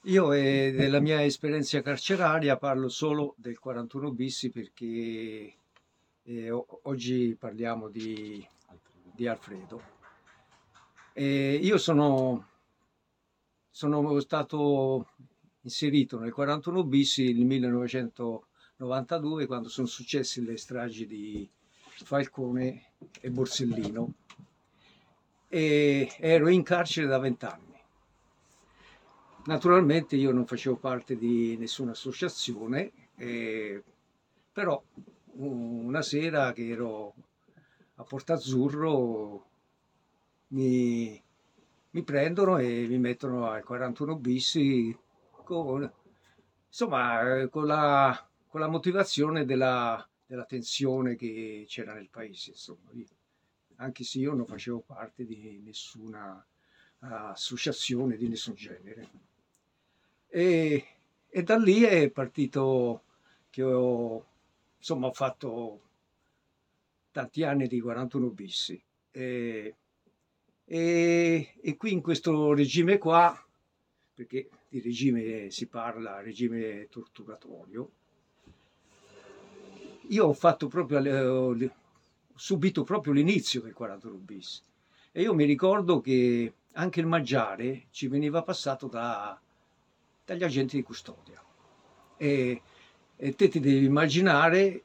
Io della mia esperienza carceraria parlo solo del 41 bis perché oggi parliamo di Alfredo. Io sono stato inserito nel 41 bis nel 1992 quando sono successe le stragi di Falcone e Borsellino e ero in carcere da 20 anni. Naturalmente io non facevo parte di nessuna associazione, però una sera che ero a Porto Azzurro mi, mi prendono e mi mettono al 41 bis con, insomma, con la motivazione della tensione che c'era nel paese, insomma. Anche se io non facevo parte di nessuna associazione di nessun genere. E, e da lì è partito che insomma, ho fatto tanti anni di 41 bis. E, e qui in questo regime qua, perché di regime si parla, regime torturatorio, io ho fatto proprio, ho subito proprio l'inizio del 41 bis. E io mi ricordo che anche il mangiare ci veniva passato dagli agenti di custodia. E, e te ti devi immaginare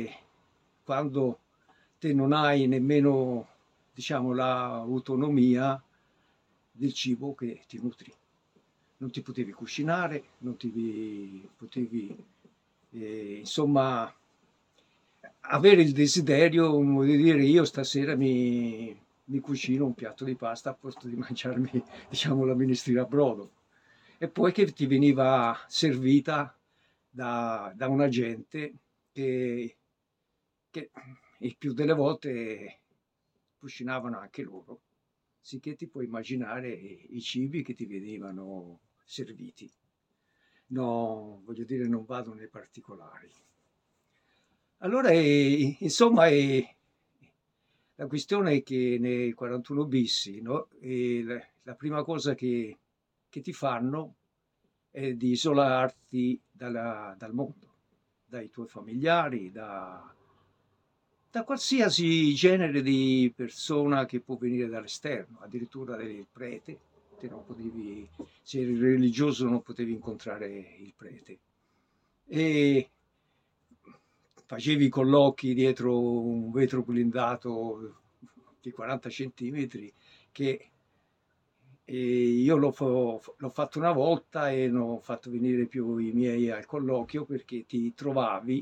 quando te non hai nemmeno, diciamo, l'autonomia del cibo che ti nutri. Non ti potevi cucinare, non ti potevi, insomma, avere il desiderio di dire io stasera mi cucino un piatto di pasta a posto di mangiarmi, diciamo, la minestrina a brodo. E poi che ti veniva servita da un agente che, che il più delle volte cucinavano anche loro, sicché ti puoi immaginare i cibi che ti venivano serviti. No, voglio dire, non vado nei particolari. Allora, insomma, la questione è che nei 41 bis, no, la prima cosa che ti fanno è di isolarti dal mondo, dai tuoi familiari, da qualsiasi genere di persona che può venire dall'esterno, addirittura del prete. Te non potevi, se eri religioso non potevi incontrare il prete. E facevi i colloqui dietro un vetro blindato di 40 centimetri che io l'ho fatto una volta e non ho fatto venire più i miei al colloquio perché ti trovavi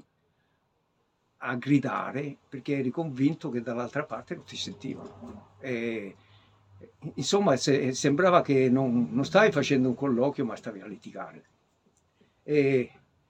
a gridare perché eri convinto che dall'altra parte non ti sentivano. Insomma, sembrava che non stavi facendo un colloquio, ma stavi a litigare. E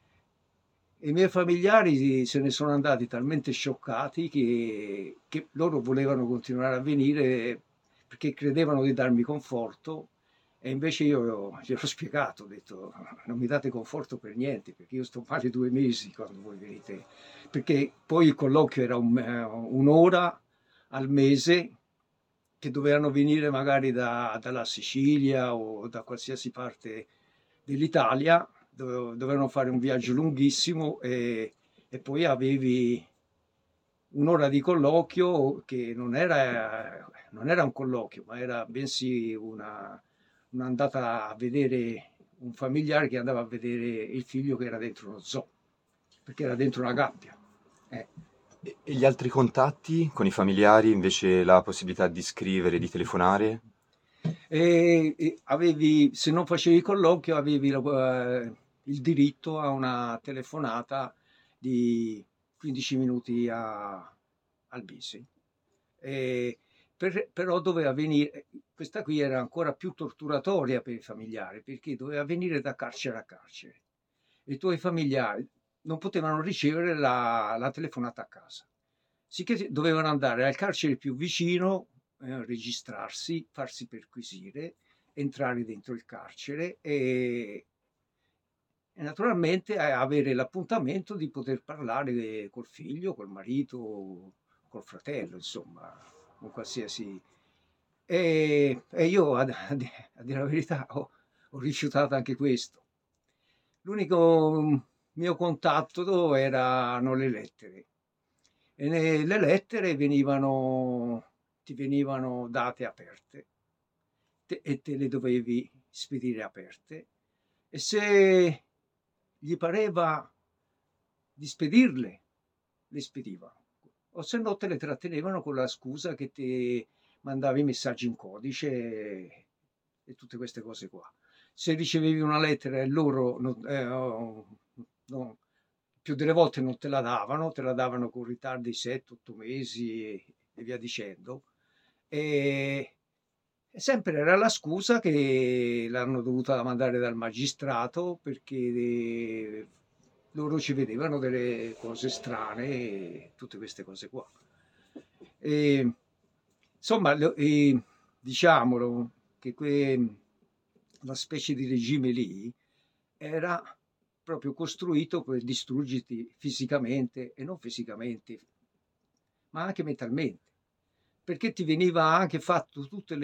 i miei familiari se ne sono andati talmente scioccati che loro volevano continuare a venire perché credevano di darmi conforto e invece io gliel'ho spiegato, ho detto non mi date conforto per niente perché io sto male 2 mesi quando voi venite, perché poi il colloquio era un'ora al mese che dovevano venire magari dalla Sicilia o da qualsiasi parte dell'Italia, dovevano fare un viaggio lunghissimo e poi avevi un'ora di colloquio che non era un colloquio, ma era bensì un'andata a vedere un familiare che andava a vedere il figlio che era dentro uno zoo, perché era dentro una gabbia. Eh. E gli altri contatti con i familiari, invece la possibilità di scrivere, di telefonare? E avevi, se non facevi il colloquio, avevi il diritto a una telefonata di 15 minuti al mese. E però doveva venire, questa qui era ancora più torturatoria per i familiari, perché doveva venire da carcere a carcere. I tuoi familiari non potevano ricevere la telefonata a casa, sicché dovevano andare al carcere più vicino, registrarsi, farsi perquisire, entrare dentro il carcere e naturalmente avere l'appuntamento di poter parlare col figlio, col marito, col fratello, insomma, con qualsiasi. E io, a dire la verità, ho ho rifiutato anche questo. L'unico mio contatto erano le lettere. E le lettere ti venivano date aperte e te le dovevi spedire aperte. E se gli pareva di spedirle, le spedivano. O se no te le trattenevano con la scusa che ti mandavi messaggi in codice e tutte queste cose qua. Se ricevevi una lettera e loro più delle volte non te la davano con ritardi 7-8 mesi e via dicendo. E sempre era la scusa che l'hanno dovuta mandare dal magistrato perché loro ci vedevano delle cose strane e tutte queste cose qua. E, insomma, diciamolo che la specie di regime lì era proprio costruito per distruggerti fisicamente e non fisicamente, ma anche mentalmente, perché ti veniva anche fatto tutte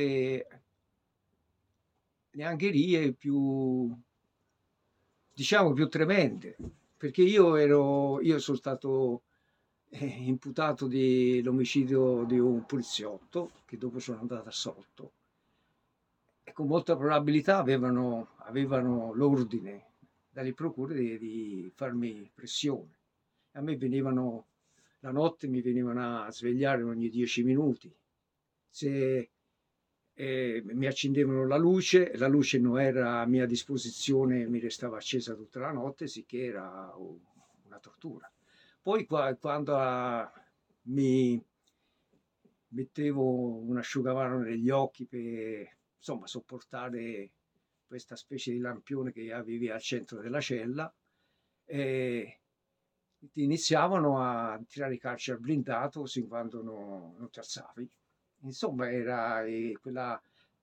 le angherie più, diciamo, più tremende, perché io sono stato imputato dell'omicidio di un poliziotto che dopo sono andato assolto e con molta probabilità avevano l'ordine dalle procure di farmi pressione. A me la notte mi venivano a svegliare ogni 10 minuti. Se mi accendevano la luce non era a mia disposizione, mi restava accesa tutta la notte, sicché era una tortura. Poi quando mi mettevo un asciugamano negli occhi per insomma sopportare questa specie di lampione che avevi al centro della cella, e ti iniziavano a tirare i calci al blindato sin quando non ti alzavi. Insomma, era quella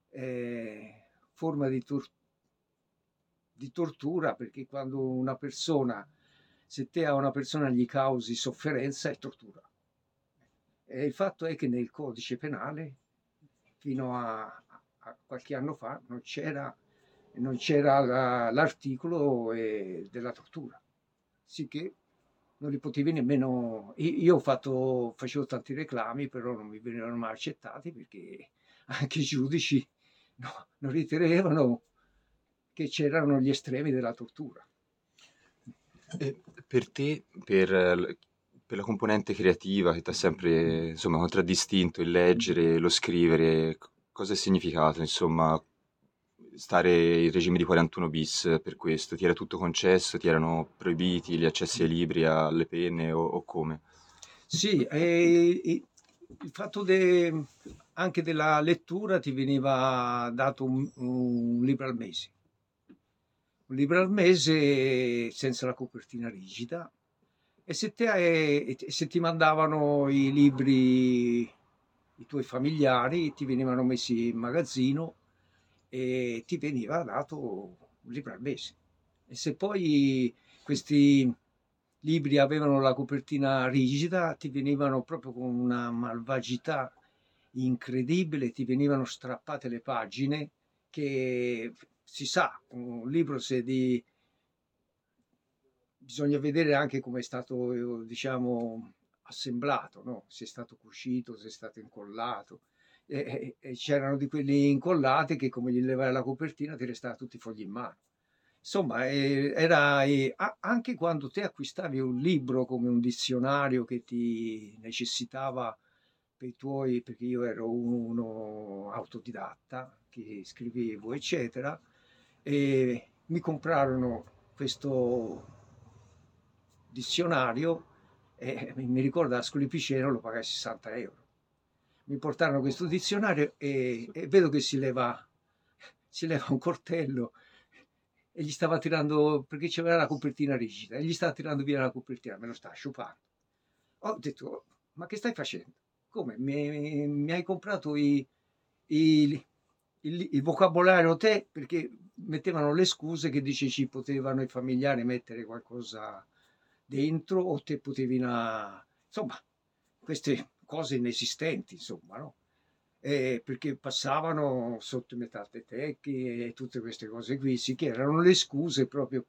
forma di tortura, perché quando se te a una persona gli causi sofferenza, è tortura. E il fatto è che nel codice penale, fino a qualche anno fa, non c'era l'articolo della tortura, sicché non li potevi nemmeno. Io facevo tanti reclami, però non mi venivano mai accettati perché anche i giudici non ritenevano che c'erano gli estremi della tortura. E per te, per la componente creativa che ti ha sempre, insomma, contraddistinto il leggere, lo scrivere, cosa ha significato, insomma, stare in regime di 41 bis per questo? Ti era tutto concesso? Ti erano proibiti gli accessi ai libri, alle penne o come? Sì, il fatto anche della lettura ti veniva dato un libro al mese. Un libro al mese senza la copertina rigida e se ti mandavano i libri i tuoi familiari ti venivano messi in magazzino e ti veniva dato un libro al mese. E se poi questi libri avevano la copertina rigida, ti venivano proprio con una malvagità incredibile, ti venivano strappate le pagine che si sa, un libro se di bisogna vedere anche come è stato, diciamo, assemblato, no? Se è stato cucito, se è stato incollato. E c'erano di quelli incollati che come gli levai la copertina ti restava tutti i fogli in mano. Insomma, anche quando te acquistavi un libro come un dizionario che ti necessitava per i tuoi, perché io ero uno autodidatta, che scrivevo, eccetera, e mi comprarono questo dizionario e mi ricordo a Scolipiceno lo pagai 60 euro. Mi portarono questo dizionario e vedo che si leva un coltello e gli stava tirando, perché c'era la copertina rigida, e gli stava tirando via la copertina, me lo stava sciupando. Ho detto, ma che stai facendo? Come? Mi hai comprato i- il vocabolario te? Perché mettevano le scuse che dice ci potevano i familiari mettere qualcosa dentro o te potevi insomma, queste cose inesistenti, insomma, no? perché passavano sotto i metaldetecchi e tutte queste cose qui, sì, che erano le scuse proprio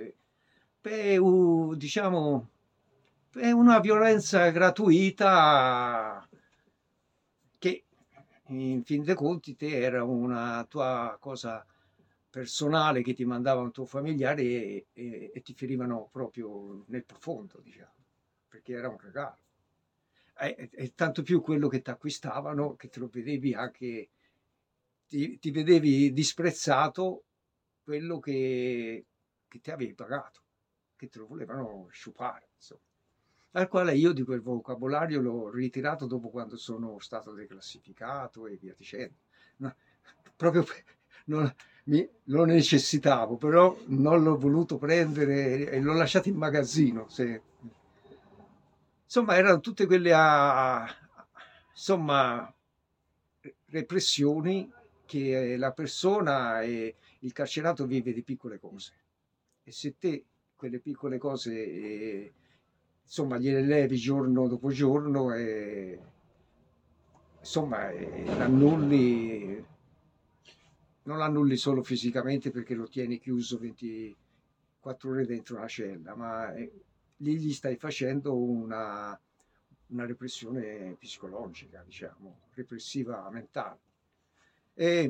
diciamo, per una violenza gratuita che in fin dei conti te era una tua cosa personale che ti mandava un tuo familiare e ti ferivano proprio nel profondo, diciamo, perché era un regalo. E tanto più quello che ti acquistavano, che te lo vedevi anche, ti vedevi disprezzato quello che ti avevi pagato, che te lo volevano sciupare, insomma. Al quale io di quel vocabolario l'ho ritirato dopo quando sono stato declassificato e via dicendo. No, proprio non, lo necessitavo, però non l'ho voluto prendere e l'ho lasciato in magazzino. Insomma, erano tutte quelle insomma, repressioni che la persona e il carcerato vive di piccole cose. E se te quelle piccole cose, insomma, gliele levi giorno dopo giorno e insomma, l'annulli, non l'annulli solo fisicamente perché lo tieni chiuso 24 ore dentro una cella, ma lì gli stai facendo una repressione psicologica, diciamo, repressiva mentale. E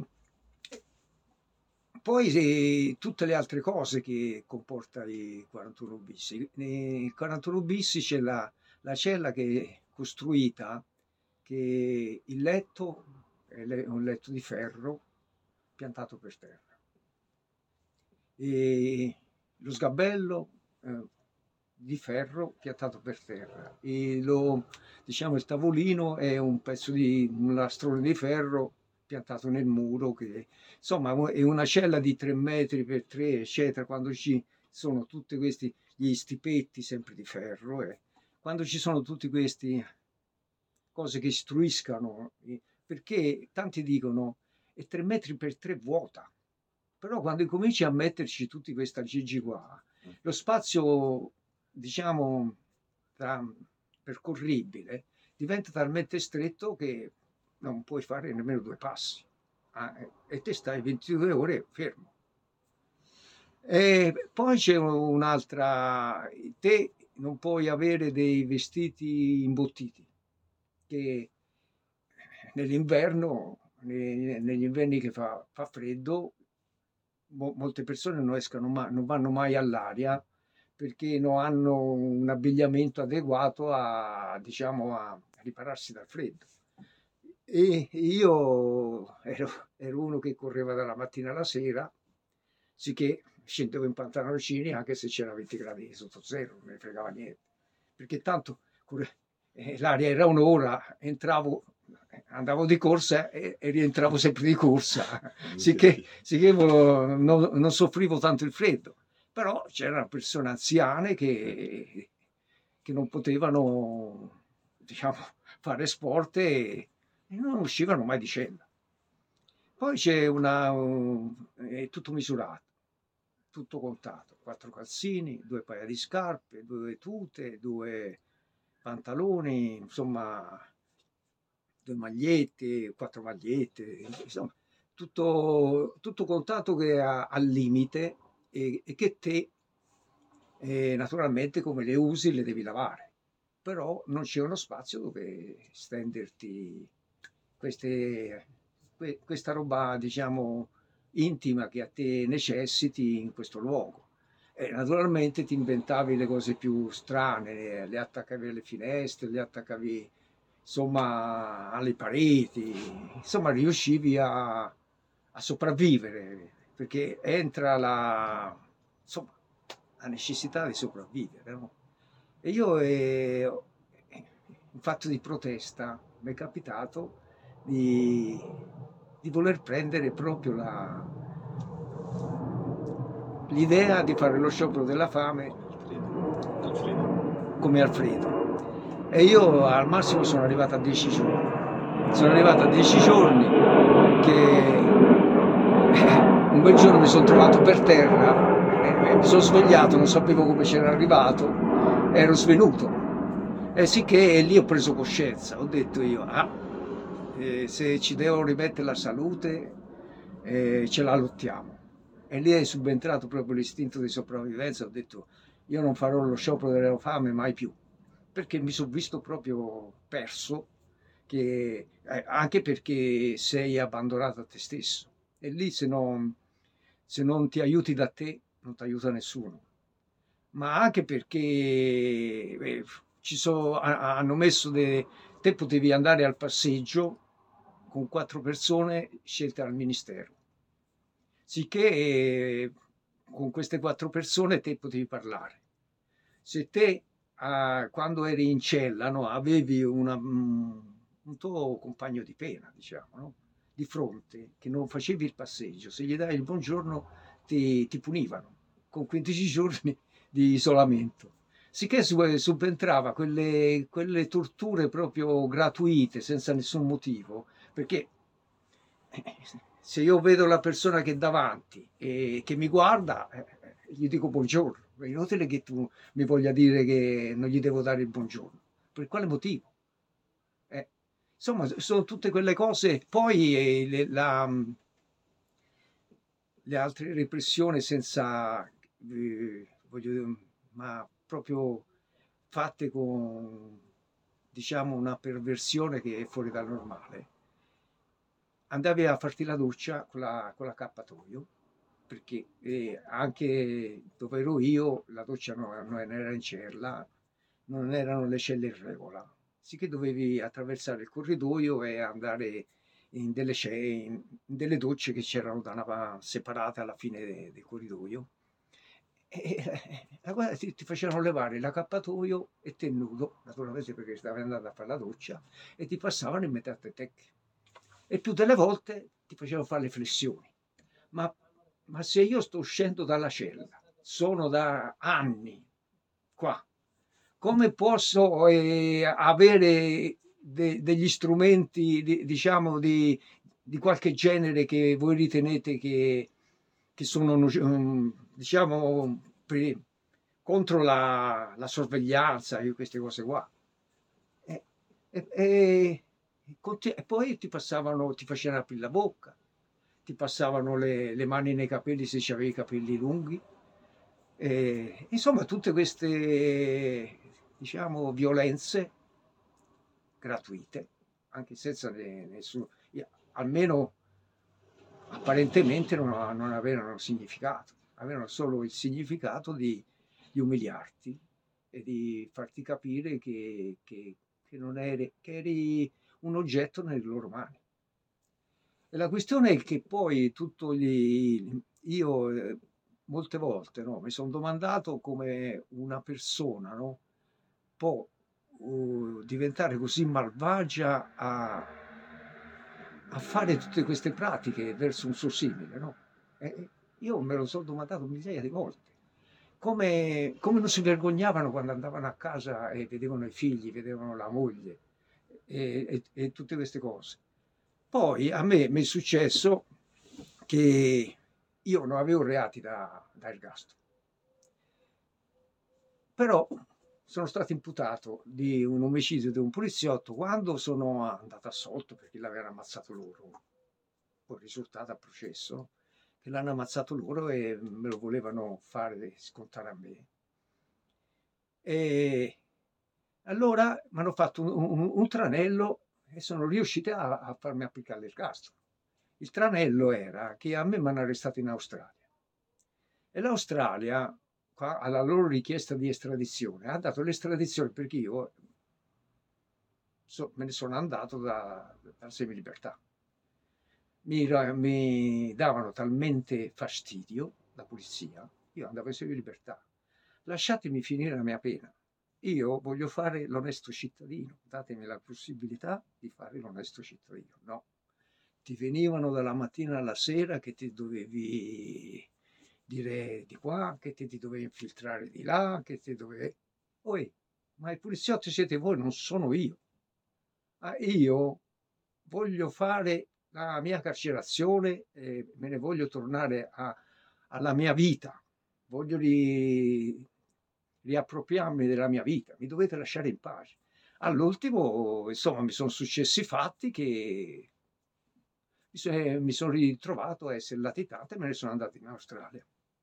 poi tutte le altre cose che comporta il 41 bis. Nel 41 bis c'è la cella che è costruita, che il letto è un letto di ferro piantato per terra. E lo sgabello di ferro piantato per terra. Diciamo, il tavolino è un pezzo un lastrone di ferro piantato nel muro, che insomma è una cella di 3 metri per 3, eccetera, quando ci sono tutti questi, gli stipetti sempre di ferro, quando ci sono tutti questi cose che istruiscano, perché tanti dicono è 3 metri per 3 vuota, però quando incominci a metterci tutti questi aggeggi qua, lo spazio, diciamo, percorribile diventa talmente stretto che non puoi fare nemmeno 2 passi, e te stai 22 ore fermo. E poi c'è un'altra, te non puoi avere dei vestiti imbottiti, che nell'inverno, negli inverni che fa freddo, molte persone non escono non vanno mai all'aria perché non hanno un abbigliamento adeguato diciamo, a ripararsi dal freddo. E io ero uno che correva dalla mattina alla sera, sicché scendevo in pantaloncini anche se c'era 20 gradi sotto zero, non me ne fregava niente, perché tanto l'aria era un'ora, andavo di corsa e rientravo sempre di corsa, sicché non soffrivo tanto il freddo. Però c'erano persone anziane che non potevano, diciamo, fare sport e non uscivano mai di cella. Poi c'è è tutto misurato, tutto contato, 4 calzini, 2 paia di scarpe, 2 tute, 2 pantaloni, insomma, 2 magliette, 4 magliette, insomma, tutto contato che è al limite e che te naturalmente come le usi le devi lavare, però non c'è uno spazio dove stenderti questa roba, diciamo, intima che a te necessiti in questo luogo. E naturalmente ti inventavi le cose più strane, le attaccavi alle finestre, le attaccavi insomma alle pareti, insomma riuscivi a sopravvivere, perché entra insomma, la necessità di sopravvivere, no? E io in fatto di protesta mi è capitato di voler prendere proprio l'idea di fare lo sciopero della fame come Alfredo. E io al massimo sono arrivato a 10 giorni. Sono arrivato a 10 giorni che un bel giorno mi sono trovato per terra, mi sono svegliato, non sapevo come c'era arrivato, ero svenuto. E sicché lì ho preso coscienza, ho detto io, se ci devo rimettere la salute, ce la lottiamo. E lì è subentrato proprio l'istinto di sopravvivenza. Ho detto, io non farò lo sciopero della fame mai più, perché mi sono visto proprio perso, anche perché sei abbandonato a te stesso. E lì se non ti aiuti da te, non ti aiuta nessuno. Ma anche perché hanno messo te potevi andare al passeggio con 4 persone scelte dal ministero, sicché con queste 4 persone te potevi parlare. Se te quando eri in cella, no, avevi un tuo compagno di pena, diciamo, no, di fronte, che non facevi il passeggio, se gli dai il buongiorno ti punivano con 15 giorni di isolamento. Sicché subentrava quelle torture proprio gratuite, senza nessun motivo, perché se io vedo la persona che è davanti e che mi guarda, gli dico buongiorno. È inutile che tu mi voglia dire che non gli devo dare il buongiorno. Per quale motivo? Eh, insomma, sono tutte quelle cose. Poi le altre repressioni senza, ma proprio fatte con, diciamo, una perversione che è fuori dal normale. Andavi a farti la doccia con l'accappatoio, perché anche dove ero io la doccia non era in cella, non erano le celle in regola, sicché dovevi attraversare il corridoio e andare in delle docce che c'erano separate alla fine del corridoio. Guarda, ti facevano levare l'accappatoio e te nudo, naturalmente perché stavi andando a fare la doccia, e ti passavano in metà te. E più delle volte ti facevano fare le flessioni. Ma, ma se io sto uscendo dalla cella, sono da anni qua, come posso avere degli strumenti, diciamo, di qualche genere che voi ritenete che sono, diciamo, contro la sorveglianza e queste cose qua? E, e- e- e poi ti facevano aprire la bocca, ti passavano le mani nei capelli se avevi i capelli lunghi. Insomma, tutte queste, diciamo, violenze gratuite, anche senza nessun, almeno apparentemente non avevano significato, avevano solo il significato di umiliarti e di farti capire che non eri, che eri un oggetto nelle loro mani. E la questione è che poi io molte volte, no, mi sono domandato come una persona, no, può diventare così malvagia a fare tutte queste pratiche verso un suo simile, no? Io me lo sono domandato migliaia di volte. Come non si vergognavano quando andavano a casa e vedevano i figli, vedevano la moglie e tutte queste cose. Poi a me mi è successo che io non avevo reati da ergastolo, però sono stato imputato di un omicidio di un poliziotto quando sono andato assolto perché l'avevano ammazzato loro. Poi è risultato a processo che l'hanno ammazzato loro e me lo volevano fare scontare a me. E allora mi hanno fatto un tranello e sono riusciti a farmi applicare l'ergastolo. Il tranello era che a me mi hanno arrestato in Australia e l'Australia, alla loro richiesta di estradizione, ha dato l'estradizione perché io me ne sono andato dal semilibertà. Mi davano talmente fastidio la polizia, io andavo in semilibertà. Lasciatemi finire la mia pena. Io voglio fare l'onesto cittadino, datemi la possibilità di fare l'onesto cittadino. No, ti venivano dalla mattina alla sera che ti dovevi dire di qua, che ti dovevi infiltrare di là, che ti dovevi... Poi, ma i poliziotti siete voi, non sono io. Io voglio fare la mia carcerazione, me ne voglio tornare alla mia vita, voglio riappropriarmi della mia vita, mi dovete lasciare in pace. All'ultimo, insomma, mi sono successi fatti che mi sono ritrovato a essere latitante e me ne sono andato in Australia.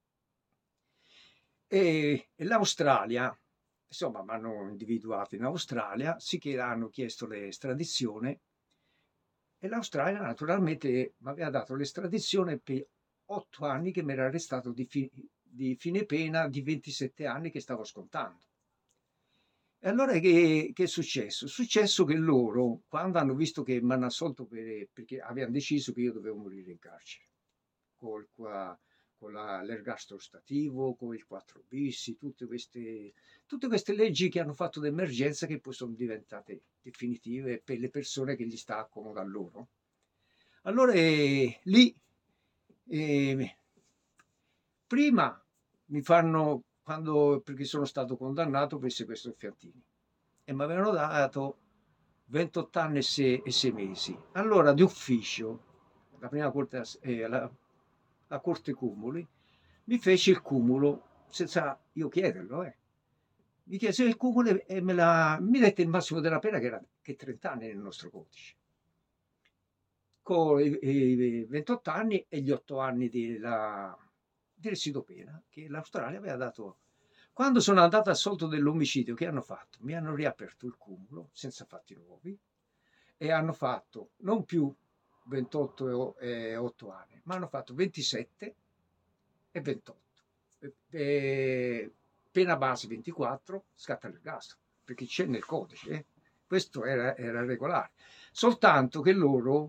E l'Australia, insomma, mi hanno individuato in Australia, sicché hanno chiesto l'estradizione e l'Australia naturalmente mi aveva dato l'estradizione per 8 anni che mi era restato di fine pena di 27 anni che stavo scontando. E allora che è successo? È successo che loro, quando hanno visto che mi hanno assolto perché avevano deciso che io dovevo morire in carcere, col, qua- con l'ergastolo stativo, con il 4 bis, tutte queste leggi che hanno fatto d'emergenza che poi sono diventate definitive per le persone che gli sta comodo a loro. Allora lì eh, prima mi fanno, quando, perché sono stato condannato per sequestro Fiatini e mi avevano dato 28 anni e 6 mesi. Allora di ufficio, la prima corte, la corte cumuli, mi fece il cumulo senza io chiederlo. Mi chiese il cumulo e mi dette il massimo della pena che era 30 anni nel nostro codice con i 28 anni e gli 8 anni di residuo pena che l'Australia aveva dato. Quando sono andato assolto dell'omicidio, che hanno fatto? Mi hanno riaperto il cumulo senza fatti nuovi e hanno fatto non più 28 e 8 anni, ma hanno fatto 27 e 28. Pena base 24, scatta l'ergastolo, perché c'è nel codice. Questo era regolare. Soltanto che loro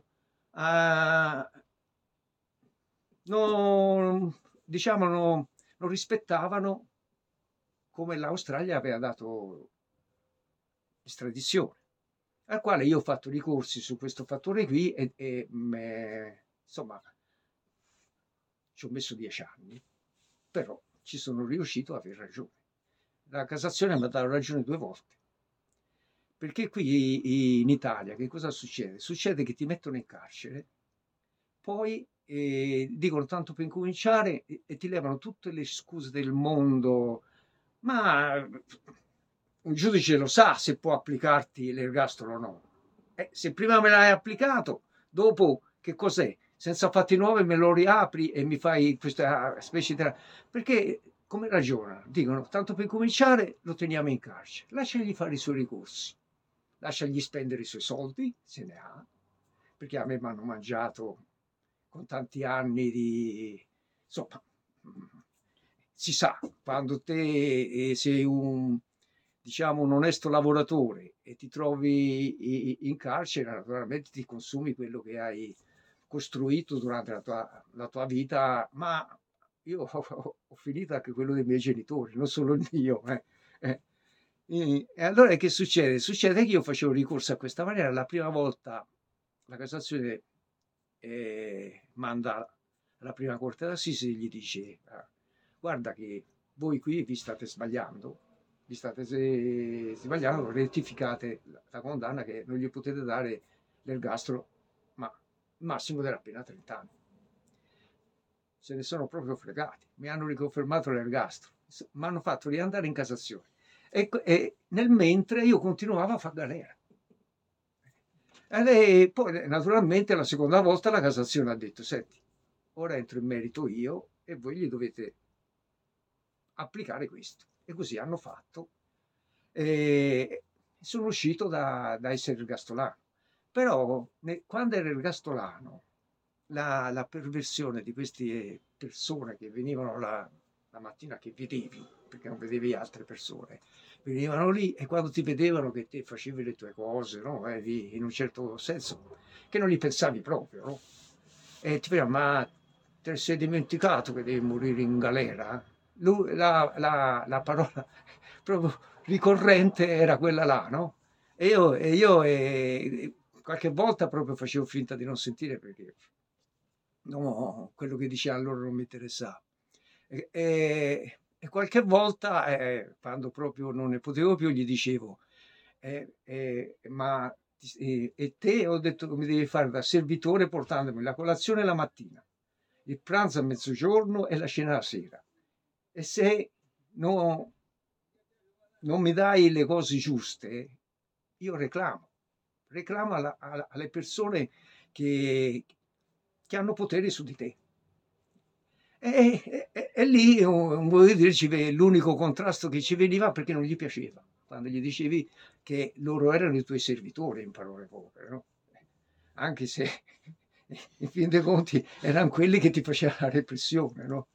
non, diciamo, non rispettavano come l'Australia aveva dato estradizione, al quale io ho fatto ricorsi su questo fattore qui insomma ci ho messo 10 anni, però ci sono riuscito a aver ragione. La Cassazione mi ha dato ragione 2 volte. Perché qui in Italia che cosa succede? Succede che ti mettono in carcere, poi dicono tanto per incominciare e ti levano tutte le scuse del mondo, ma un giudice lo sa se può applicarti l'ergastolo o no. Se prima me l'hai applicato, dopo che cos'è? Senza fatti nuovi me lo riapri e mi fai questa specie di... Perché come ragiona? Dicono, tanto per cominciare lo teniamo in carcere, lasciagli fare i suoi ricorsi, lasciagli spendere i suoi soldi, se ne ha, perché a me mi hanno mangiato con tanti anni di... insomma, si sa, quando te sei diciamo, un onesto lavoratore e ti trovi in carcere, naturalmente ti consumi quello che hai costruito durante la tua vita, ma io ho finito anche quello dei miei genitori, non solo il mio. Eh. E allora che succede? Succede che io facevo ricorso a questa maniera. La prima volta la Cassazione manda alla prima corte d'assise e gli dice guarda che voi qui vi state sbagliando, rettificate la condanna che non gli potete dare l'ergastolo, ma il massimo della pena 30 anni. Se ne sono proprio fregati, mi hanno riconfermato l'ergastolo, mi hanno fatto riandare in Cassazione e nel mentre io continuavo a fare galera. E poi naturalmente la seconda volta la Cassazione ha detto senti, ora entro in merito io e voi gli dovete applicare questo. E così hanno fatto. E sono uscito da essere ergastolano. Però quando ero ergastolano, la perversione di queste persone che venivano la mattina che vedevi, perché non vedevi altre persone, venivano lì e quando ti vedevano che te facevi le tue cose, no? In un certo senso, che non li pensavi proprio, no? E ti dicevano, ma te sei dimenticato che devi morire in galera? La parola proprio ricorrente era quella là, no? E io qualche volta proprio facevo finta di non sentire perché no, quello che diceva loro non mi interessava. E qualche volta, quando proprio non ne potevo più, gli dicevo, ma e te ho detto che mi devi fare da servitore portandomi la colazione la mattina, il pranzo a mezzogiorno e la cena la sera. E se no, non mi dai le cose giuste, io reclamo alle persone che hanno potere su di te. E lì, voglio dire, l'unico contrasto che ci veniva perché non gli piaceva, quando gli dicevi che loro erano i tuoi servitori, in parole povere, no? Anche se in fin dei conti erano quelli che ti facevano la repressione, no?